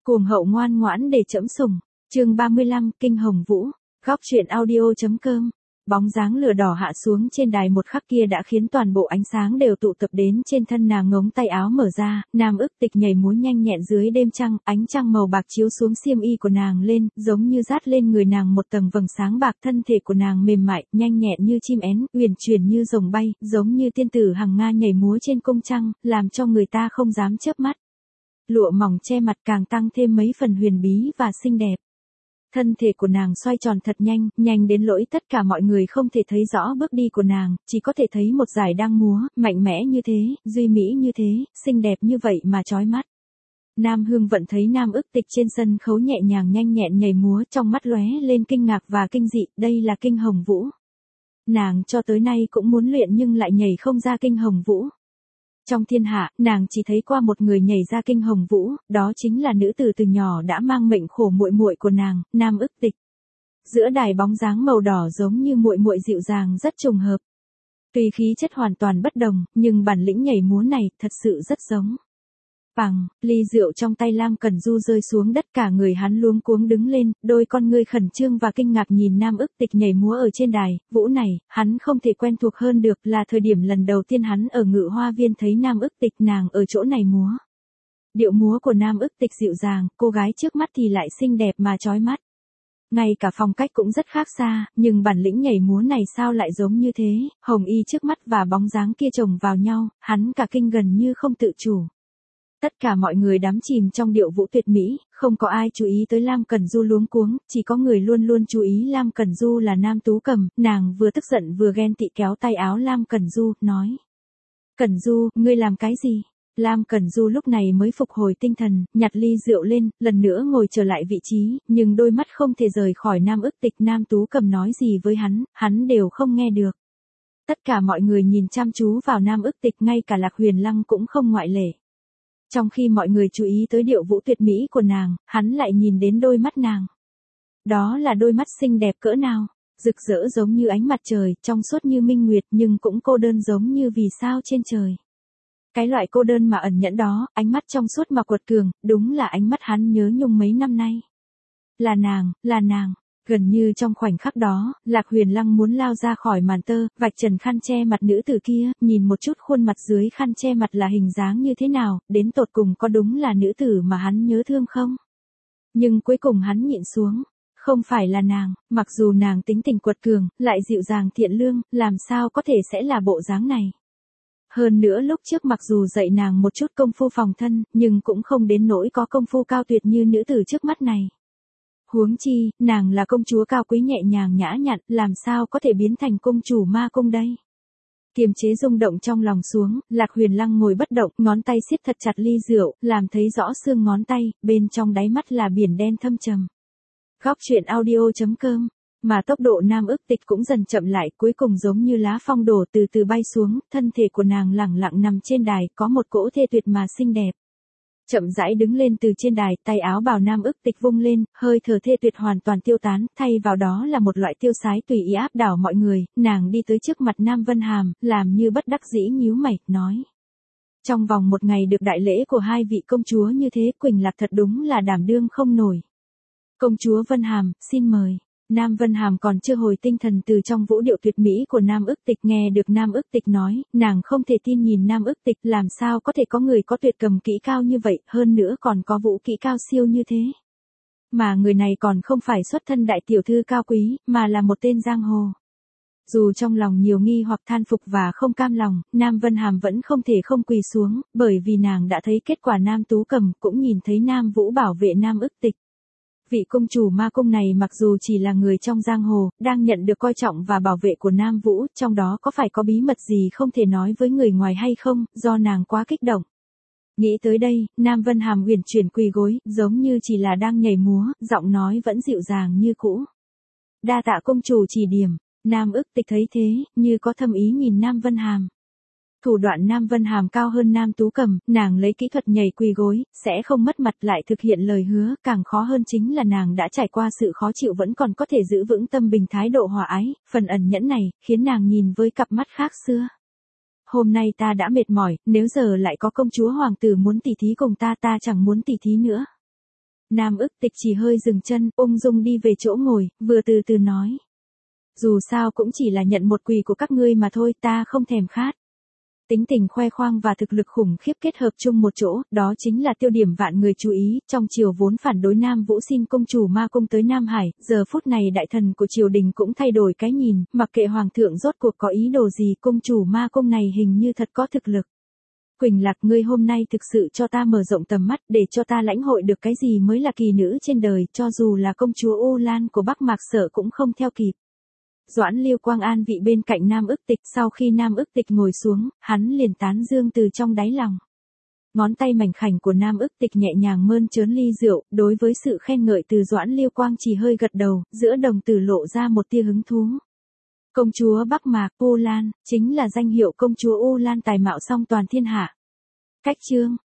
Cuồng hậu ngoan ngoãn để trẫm sủng. Chương 35, Kinh Hồng Vũ. Góc truyện audio.com. Bóng dáng lửa đỏ hạ xuống trên đài một khắc kia đã khiến toàn bộ ánh sáng đều tụ tập đến trên thân nàng, ngống tay áo mở ra, Nam Ức Tịch nhảy múa nhanh nhẹn dưới đêm trăng, ánh trăng màu bạc chiếu xuống xiêm y của nàng lên, giống như dát lên người nàng một tầng vầng sáng bạc, thân thể của nàng mềm mại, nhanh nhẹn như chim én, uyển chuyển như rồng bay, giống như tiên tử hằng nga nhảy múa trên cung trăng, làm cho người ta không dám chớp mắt. Lụa mỏng che mặt càng tăng thêm mấy phần huyền bí và xinh đẹp. Thân thể của nàng xoay tròn thật nhanh, nhanh đến nỗi tất cả mọi người không thể thấy rõ bước đi của nàng, chỉ có thể thấy một dải đang múa, mạnh mẽ như thế, duy mỹ như thế, xinh đẹp như vậy mà chói mắt. Nam Hương Vận thấy Nam Ức Tịch trên sân khấu nhẹ nhàng nhanh nhẹn nhảy múa, trong mắt lóe lên kinh ngạc và kinh dị, đây là Kinh Hồng Vũ. Nàng cho tới nay cũng muốn luyện nhưng lại nhảy không ra Kinh Hồng Vũ. Trong thiên hạ, nàng chỉ thấy qua một người nhảy ra Kinh Hồng Vũ, đó chính là nữ tử từ nhỏ đã mang mệnh khổ muội muội của nàng, Nam Ức Tịch. Giữa đài bóng dáng màu đỏ giống như muội muội dịu dàng rất trùng hợp. Tuy khí chất hoàn toàn bất đồng, nhưng bản lĩnh nhảy múa này thật sự rất giống. Bằng, ly rượu trong tay Lam Cẩn Du rơi xuống đất, cả người hắn luống cuống đứng lên, đôi con ngươi khẩn trương và kinh ngạc nhìn Nam Ức Tịch nhảy múa ở trên đài, vũ này, hắn không thể quen thuộc hơn được, là thời điểm lần đầu tiên hắn ở Ngự Hoa Viên thấy Nam Ức Tịch nàng ở chỗ này múa. Điệu múa của Nam Ức Tịch dịu dàng, cô gái trước mắt thì lại xinh đẹp mà chói mắt. Ngay cả phong cách cũng rất khác xa, nhưng bản lĩnh nhảy múa này sao lại giống như thế, hồng y trước mắt và bóng dáng kia chồng vào nhau, hắn cả kinh gần như không tự chủ. Tất cả mọi người đắm chìm trong điệu vũ tuyệt mỹ, không có ai chú ý tới Lam Cẩn Du luống cuống, chỉ có người luôn luôn chú ý Lam Cẩn Du là Nam Tú Cầm, nàng vừa tức giận vừa ghen tị kéo tay áo Lam Cẩn Du, nói. Cẩn Du, ngươi làm cái gì? Lam Cẩn Du lúc này mới phục hồi tinh thần, nhặt ly rượu lên, lần nữa ngồi trở lại vị trí, nhưng đôi mắt không thể rời khỏi Nam Ức Tịch. Nam Tú Cầm nói gì với hắn đều không nghe được. Tất cả mọi người nhìn chăm chú vào Nam Ức Tịch, ngay cả Lạc Huyền Lăng cũng không ngoại lệ. Trong khi mọi người chú ý tới điệu vũ tuyệt mỹ của nàng, hắn lại nhìn đến đôi mắt nàng. Đó là đôi mắt xinh đẹp cỡ nào, rực rỡ giống như ánh mặt trời, trong suốt như minh nguyệt, nhưng cũng cô đơn giống như vì sao trên trời. Cái loại cô đơn mà ẩn nhẫn đó, ánh mắt trong suốt mà quật cường, đúng là ánh mắt hắn nhớ nhung mấy năm nay. Là nàng. Gần như trong khoảnh khắc đó, Lạc Huyền Lăng muốn lao ra khỏi màn tơ, vạch trần khăn che mặt nữ tử kia, nhìn một chút khuôn mặt dưới khăn che mặt là hình dáng như thế nào, đến tột cùng có đúng là nữ tử mà hắn nhớ thương không? Nhưng cuối cùng hắn nhịn xuống, không phải là nàng, mặc dù nàng tính tình quật cường, lại dịu dàng thiện lương, làm sao có thể sẽ là bộ dáng này? Hơn nữa lúc trước mặc dù dạy nàng một chút công phu phòng thân, nhưng cũng không đến nỗi có công phu cao tuyệt như nữ tử trước mắt này. Huống chi, nàng là công chúa cao quý nhẹ nhàng nhã nhặn, làm sao có thể biến thành công chủ ma cung đây? Kiềm chế rung động trong lòng xuống, Lạc Huyền Lăng ngồi bất động, ngón tay siết thật chặt ly rượu, làm thấy rõ xương ngón tay, bên trong đáy mắt là biển đen thâm trầm. Góc truyện audio.com. Mà tốc độ Nam Ức Tịch cũng dần chậm lại, cuối cùng giống như lá phong đổ từ từ bay xuống, thân thể của nàng lẳng lặng nằm trên đài, có một cỗ thê tuyệt mà xinh đẹp. Chậm rãi đứng lên từ trên đài, tay áo bào Nam Ức Tịch vung lên, hơi thở thê tuyệt hoàn toàn tiêu tán, thay vào đó là một loại tiêu sái tùy ý áp đảo mọi người, nàng đi tới trước mặt Nam Vân Hàm, làm như bất đắc dĩ nhíu mày, nói. Trong vòng một ngày được đại lễ của hai vị công chúa như thế, Quỳnh Lạc thật đúng là đảm đương không nổi. Công chúa Vân Hàm, xin mời. Nam Vân Hàm còn chưa hồi tinh thần từ trong vũ điệu tuyệt mỹ của Nam Ức Tịch, nghe được Nam Ức Tịch nói, nàng không thể tin nhìn Nam Ức Tịch, làm sao có thể có người có tuyệt cầm kỹ cao như vậy, hơn nữa còn có vũ kỹ cao siêu như thế. Mà người này còn không phải xuất thân đại tiểu thư cao quý, mà là một tên giang hồ. Dù trong lòng nhiều nghi hoặc than phục và không cam lòng, Nam Vân Hàm vẫn không thể không quỳ xuống, bởi vì nàng đã thấy kết quả Nam Tú Cầm, cũng nhìn thấy Nam Vũ bảo vệ Nam Ức Tịch. Vị công chủ ma cung này mặc dù chỉ là người trong giang hồ, đang nhận được coi trọng và bảo vệ của Nam Vũ, trong đó có phải có bí mật gì không thể nói với người ngoài hay không, do nàng quá kích động. Nghĩ tới đây, Nam Vân Hàm uyển chuyển quỳ gối, giống như chỉ là đang nhảy múa, giọng nói vẫn dịu dàng như cũ. Đa tạ công chủ chỉ điểm. Nam Ức Tịch thấy thế, như có thâm ý nhìn Nam Vân Hàm. Thủ đoạn Nam Vân Hàm cao hơn Nam Tú Cầm, nàng lấy kỹ thuật nhảy quỳ gối, sẽ không mất mặt lại thực hiện lời hứa, càng khó hơn chính là nàng đã trải qua sự khó chịu vẫn còn có thể giữ vững tâm bình thái độ hòa ái, phần ẩn nhẫn này, khiến nàng nhìn với cặp mắt khác xưa. Hôm nay ta đã mệt mỏi, nếu giờ lại có công chúa hoàng tử muốn tỉ thí cùng ta, ta chẳng muốn tỉ thí nữa. Nam ức tịch chỉ hơi dừng chân, ung dung đi về chỗ ngồi, vừa từ từ nói. Dù sao cũng chỉ là nhận một quỳ của các ngươi mà thôi, ta không thèm khát. Tính tình khoe khoang và thực lực khủng khiếp kết hợp chung một chỗ, đó chính là tiêu điểm vạn người chú ý, trong triều vốn phản đối Nam Vũ xin công chủ ma cung tới Nam Hải, giờ phút này đại thần của triều đình cũng thay đổi cái nhìn, mặc kệ hoàng thượng rốt cuộc có ý đồ gì, công chủ ma cung này hình như thật có thực lực. Quỳnh Lạc, ngươi hôm nay thực sự cho ta mở rộng tầm mắt, để cho ta lãnh hội được cái gì mới là kỳ nữ trên đời, cho dù là công chúa Ô Lan của Bắc Mạc Sở cũng không theo kịp. Doãn Liêu Quang an vị bên cạnh Nam ức tịch, sau khi Nam ức tịch ngồi xuống, hắn liền tán dương từ trong đáy lòng. Ngón tay mảnh khảnh của Nam ức tịch nhẹ nhàng mơn trớn ly rượu, đối với sự khen ngợi từ Doãn Liêu Quang chỉ hơi gật đầu, giữa đồng tử lộ ra một tia hứng thú. Công chúa Bắc Mạc Ô Lan, chính là danh hiệu công chúa Ô Lan tài mạo song toàn thiên hạ. Cách chương